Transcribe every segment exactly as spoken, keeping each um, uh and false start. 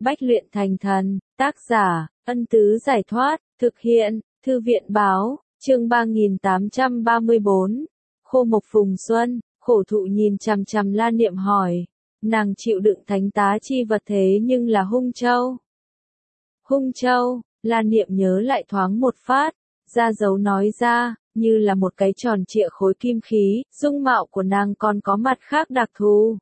Bách luyện thành thần, tác giả, Ân Tứ Giải Thoát, thực hiện, Thư viện Báo, chương ba nghìn tám trăm ba mươi bốn. Khô Mộc Phùng Xuân, khổ thụ nhìn chằm chằm La Niệm hỏi, nàng chịu đựng thánh tá chi vật thế nhưng là hung châu. Hung châu, La Niệm nhớ lại thoáng một phát, ra dấu nói ra, như là một cái tròn trịa khối kim khí, dung mạo của nàng còn có mặt khác đặc thù.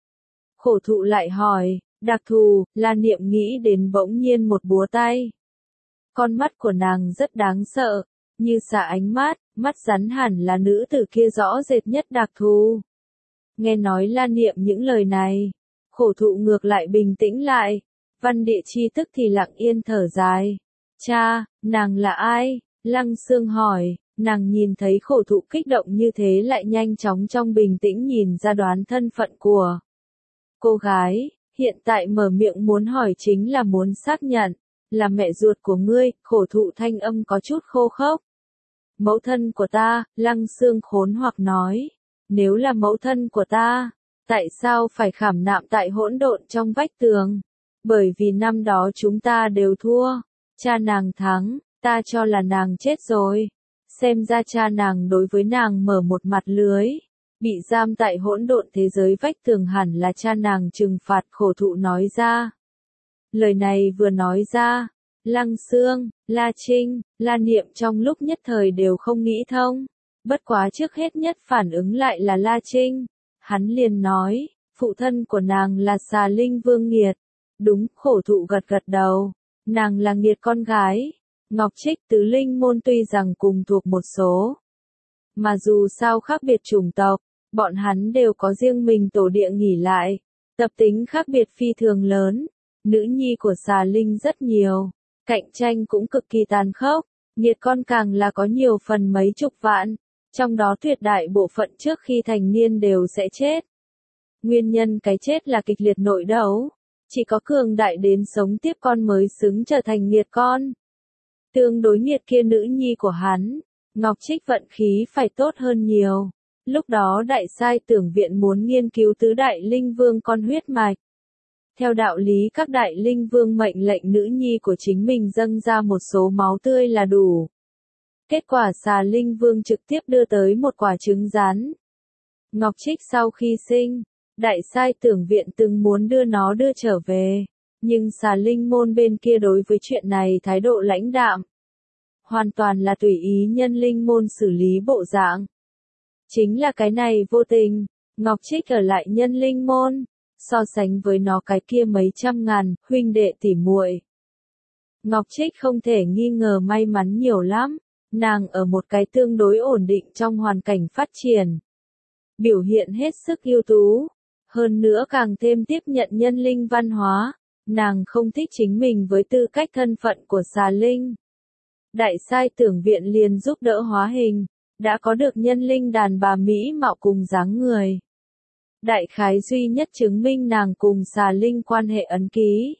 Khổ thụ lại hỏi, đặc thù, La Niệm nghĩ đến bỗng nhiên một búa tay. Con mắt của nàng rất đáng sợ, như xạ ánh mắt, mắt rắn hẳn là nữ tử kia rõ rệt nhất đặc thù. Nghe nói La Niệm những lời này, khổ thụ ngược lại bình tĩnh lại, văn địa chi tức thì lặng yên thở dài. Cha, nàng là ai? Lăng Xương hỏi, nàng nhìn thấy khổ thụ kích động như thế lại nhanh chóng trong bình tĩnh nhìn ra đoán thân phận của cô gái, hiện tại mở miệng muốn hỏi chính là muốn xác nhận, là mẹ ruột của ngươi, khổ thụ thanh âm có chút khô khốc. Mẫu thân của ta, Lăng Xương khốn hoặc nói, nếu là mẫu thân của ta, tại sao phải khảm nạm tại hỗn độn trong vách tường? Bởi vì năm đó chúng ta đều thua, cha nàng thắng, ta cho là nàng chết rồi. Xem ra cha nàng đối với nàng mở một mặt lưới, bị giam tại hỗn độn thế giới vách tường hẳn là cha nàng trừng phạt, khổ thụ nói ra. Lời này vừa nói ra, Lăng Xương, La Trinh, La Niệm trong lúc nhất thời đều không nghĩ thông. Bất quá trước hết nhất phản ứng lại là La Trinh. Hắn liền nói, phụ thân của nàng là Xà Linh Vương Nghiệt. Đúng, khổ thụ gật gật đầu. Nàng là Nghiệt con gái. Ngọc Trích tứ linh môn tuy rằng cùng thuộc một số, mà dù sao khác biệt chủng tộc, bọn hắn đều có riêng mình tổ địa nghỉ lại. Tập tính khác biệt phi thường lớn. Nữ nhi của Xà Linh rất nhiều. Cạnh tranh cũng cực kỳ tàn khốc. Nghiệt con càng là có nhiều phần mấy chục vạn. Trong đó tuyệt đại bộ phận trước khi thành niên đều sẽ chết. Nguyên nhân cái chết là kịch liệt nội đấu. Chỉ có cường đại đến sống tiếp con mới xứng trở thành nghiệt con. Tương đối nghiệt kia nữ nhi của hắn, Ngọc Trích vận khí phải tốt hơn nhiều. Lúc đó đại sai tưởng viện muốn nghiên cứu tứ đại linh vương con huyết mạch. Theo đạo lý các đại linh vương mệnh lệnh nữ nhi của chính mình dâng ra một số máu tươi là đủ. Kết quả Xà Linh Vương trực tiếp đưa tới một quả trứng rắn. Ngọc Trích sau khi sinh, đại sai tưởng viện từng muốn đưa nó đưa trở về. Nhưng Xà Linh môn bên kia đối với chuyện này thái độ lãnh đạm. Hoàn toàn là tùy ý nhân linh môn xử lý bộ dạng. Chính là cái này vô tình, Ngọc Trích ở lại nhân linh môn, so sánh với nó cái kia mấy trăm ngàn, huynh đệ tỉ muội. Ngọc Trích không thể nghi ngờ may mắn nhiều lắm, nàng ở một cái tương đối ổn định trong hoàn cảnh phát triển. Biểu hiện hết sức ưu tú, hơn nữa càng thêm tiếp nhận nhân linh văn hóa. Nàng không thích chính mình với tư cách thân phận của Xà Linh. Đại sai tưởng viện liền giúp đỡ hóa hình, đã có được nhân linh đàn bà mỹ mạo cùng dáng người. Đại khái duy nhất chứng minh nàng cùng Xà Linh quan hệ ấn ký.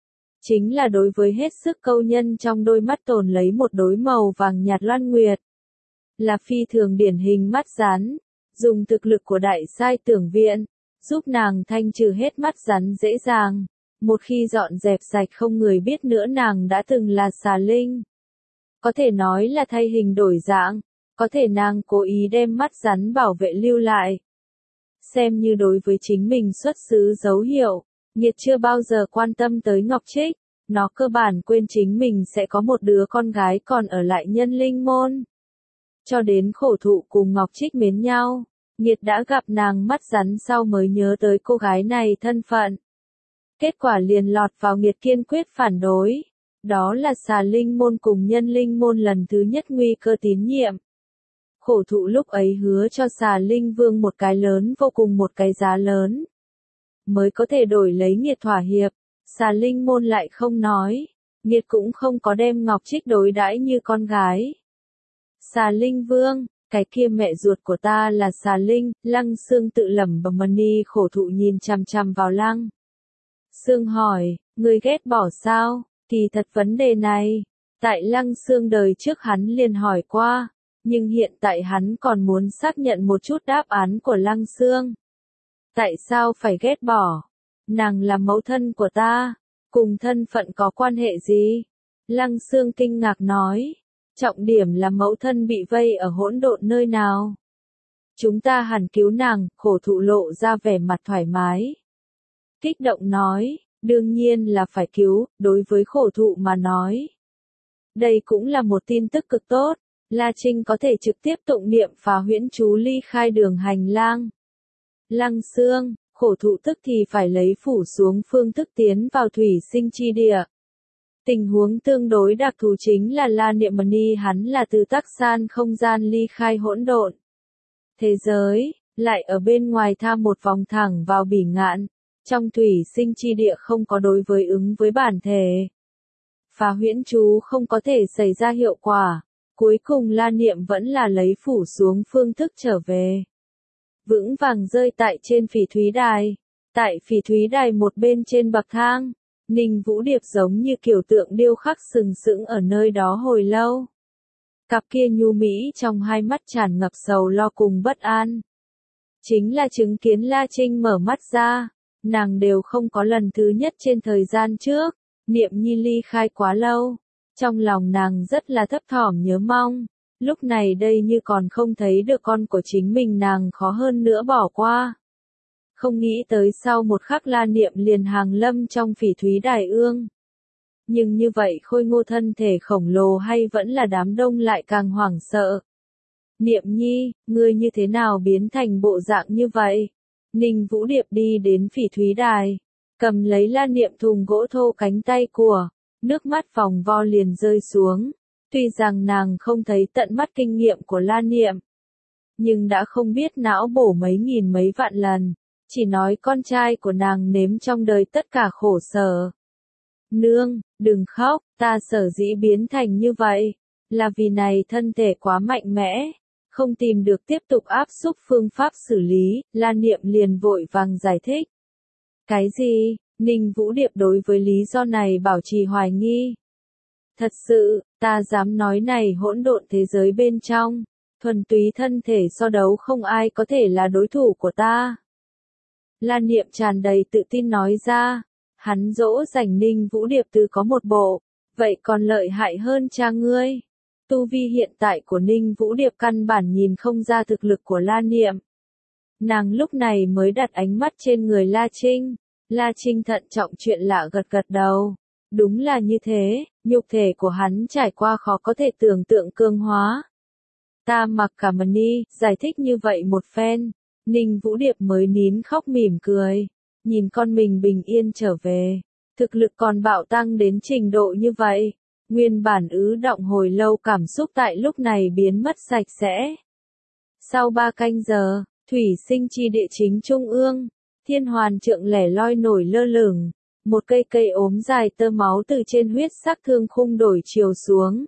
Chính là đối với hết sức câu nhân trong đôi mắt tồn lấy một đối màu vàng nhạt loan nguyệt. Là phi thường điển hình mắt rắn, dùng thực lực của đại sai tưởng viện, giúp nàng thanh trừ hết mắt rắn dễ dàng. Một khi dọn dẹp sạch không người biết nữa nàng đã từng là Xà Linh. Có thể nói là thay hình đổi dạng, có thể nàng cố ý đem mắt rắn bảo vệ lưu lại. Xem như đối với chính mình xuất xứ dấu hiệu, Nghiệt chưa bao giờ quan tâm tới Ngọc Trích, nó cơ bản quên chính mình sẽ có một đứa con gái còn ở lại nhân linh môn. Cho đến khổ thụ cùng Ngọc Trích mến nhau, Nghiệt đã gặp nàng mắt rắn sau mới nhớ tới cô gái này thân phận. Kết quả liền lọt vào Nghiệt kiên quyết phản đối. Đó là Xà Linh môn cùng nhân linh môn lần thứ nhất nguy cơ tín nhiệm. Khổ thụ lúc ấy hứa cho Xà Linh Vương một cái lớn vô cùng một cái giá lớn. Mới có thể đổi lấy Nghiệt thỏa hiệp. Xà Linh môn lại không nói. Nghiệt cũng không có đem Ngọc Trích đối đãi như con gái. Xà Linh Vương, cái kia mẹ ruột của ta là Xà Linh, Lăng Xương tự lẩm bẩm mani khổ thụ nhìn chằm chằm vào Lăng Xương hỏi, ngươi ghét bỏ sao? Kỳ thật vấn đề này, tại Lăng Xương đời trước hắn liền hỏi qua, nhưng hiện tại hắn còn muốn xác nhận một chút đáp án của Lăng Xương. Tại sao phải ghét bỏ? Nàng là mẫu thân của ta, Cùng thân phận có quan hệ gì? Lăng Xương kinh ngạc nói. Trọng điểm là mẫu thân bị vây ở hỗn độn nơi nào. Chúng ta hẳn cứu nàng, khổ thụ lộ ra vẻ mặt thoải mái. Kích động nói, đương nhiên là phải cứu, đối với khổ thụ mà nói. Đây cũng là một tin tức cực tốt, La Trinh có thể trực tiếp tụng niệm phá huyễn chú ly khai đường hành lang. Lăng Xương, khổ thụ tức thì phải lấy phủ xuống phương thức tiến vào thủy sinh chi địa. Tình huống tương đối đặc thù chính là La Niệm Mani hắn là từ tắc san không gian ly khai hỗn độn. Thế giới, lại ở bên ngoài tham một vòng thẳng vào bỉ ngạn, trong thủy sinh chi địa không có đối với ứng với bản thể. Phá huyễn chú không có thể xảy ra hiệu quả, cuối cùng La Niệm vẫn là lấy phủ xuống phương thức trở về. Vững vàng rơi tại trên phỉ thúy đài, tại phỉ thúy đài một bên trên bậc thang. Ninh Vũ Điệp giống như kiểu tượng điêu khắc sừng sững ở nơi đó hồi lâu. Cặp kia nhu mỹ trong hai mắt tràn ngập sầu lo cùng bất an. Chính là chứng kiến La Trinh mở mắt ra, nàng đều không có lần thứ nhất trên thời gian trước, Niệm Nhi ly khai quá lâu. Trong lòng nàng rất là thấp thỏm nhớ mong, lúc này đây như còn không thấy được con của chính mình nàng khó hơn nữa bỏ qua. Không nghĩ tới sau một khắc La Niệm liền hàng lâm trong phỉ thúy đài ương. Nhưng như vậy khôi ngô thân thể khổng lồ hay vẫn là đám đông lại càng hoảng sợ. Niệm Nhi, ngươi như thế nào biến thành bộ dạng như vậy? Ninh Vũ Điệp đi đến phỉ thúy đài, cầm lấy La Niệm thùng gỗ thô cánh tay của, nước mắt vòng vo liền rơi xuống. Tuy rằng nàng không thấy tận mắt kinh nghiệm của La Niệm, nhưng đã không biết não bổ mấy nghìn mấy vạn lần. Chỉ nói con trai của nàng nếm trong đời tất cả khổ sở. Nương, đừng khóc, ta sở dĩ biến thành như vậy, là vì này thân thể quá mạnh mẽ, không tìm được tiếp tục áp xúc phương pháp xử lý, La Niệm liền vội vàng giải thích. Cái gì? Ninh Vũ Điệp đối với lý do này bảo trì hoài nghi. Thật sự, ta dám nói này hỗn độn thế giới bên trong, thuần túy thân thể so đấu không ai có thể là đối thủ của ta. La Niệm tràn đầy tự tin nói ra, hắn dỗ dành Ninh Vũ Điệp từ có một bộ, vậy còn lợi hại hơn cha ngươi. Tu vi hiện tại của Ninh Vũ Điệp căn bản nhìn không ra thực lực của La Niệm. Nàng lúc này mới đặt ánh mắt trên người La Trinh, La Trinh thận trọng chuyện lạ gật gật đầu. Đúng là như thế, nhục thể của hắn trải qua khó có thể tưởng tượng cương hóa. Ta mặc cả mani, giải thích như vậy một phen. Ninh Vũ Điệp mới nín khóc mỉm cười, nhìn con mình bình yên trở về, thực lực còn bạo tăng đến trình độ như vậy, nguyên bản ứ động hồi lâu cảm xúc tại lúc này biến mất sạch sẽ. Sau ba canh giờ, thủy sinh chi địa chính trung ương, thiên hoàn trượng lẻ loi nổi lơ lửng, một cây cây ốm dài tơ máu từ trên huyết sắc thương khung đổi chiều xuống,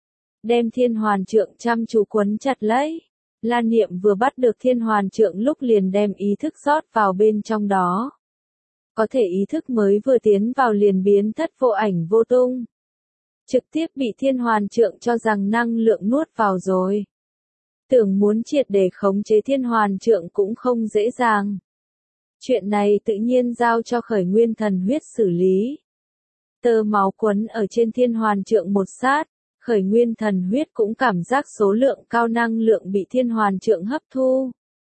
đem thiên hoàn trượng chăm chú quấn chặt lấy. La Niệm vừa bắt được thiên hoàn trượng lúc liền đem ý thức rót vào bên trong đó. Có thể ý thức mới vừa tiến vào liền biến thất vô ảnh vô tung. Trực tiếp bị thiên hoàn trượng cho rằng năng lượng nuốt vào rồi. Tưởng muốn triệt để khống chế thiên hoàn trượng cũng không dễ dàng. Chuyện này tự nhiên giao cho khởi nguyên thần huyết xử lý. Tơ máu quấn ở trên thiên hoàn trượng một sát. Khởi nguyên thần huyết cũng cảm giác số lượng cao năng lượng bị thiên hoàn trượng hấp thu.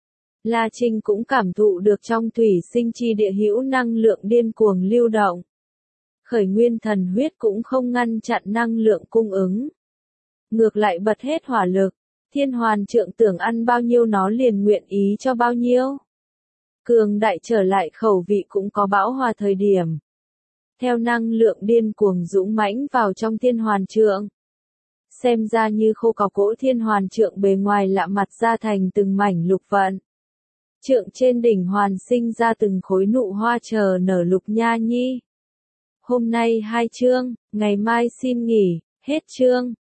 La Trinh cũng cảm thụ được trong thủy sinh chi địa hữu năng lượng điên cuồng lưu động. Khởi nguyên thần huyết cũng không ngăn chặn năng lượng cung ứng. Ngược lại bật hết hỏa lực, thiên hoàn trượng tưởng ăn bao nhiêu nó liền nguyện ý cho bao nhiêu. Cường đại trở lại khẩu vị cũng có bão hòa thời điểm. Theo năng lượng điên cuồng dũng mãnh vào trong thiên hoàn trượng. Xem ra như khô cọc cỗ thiên hoàn trượng bề ngoài lạ mặt ra thành từng mảnh lục vận. Trượng trên đỉnh hoàn sinh ra từng khối nụ hoa chờ nở lục nha nhi. Hôm nay hai chương, ngày mai xin nghỉ, hết chương.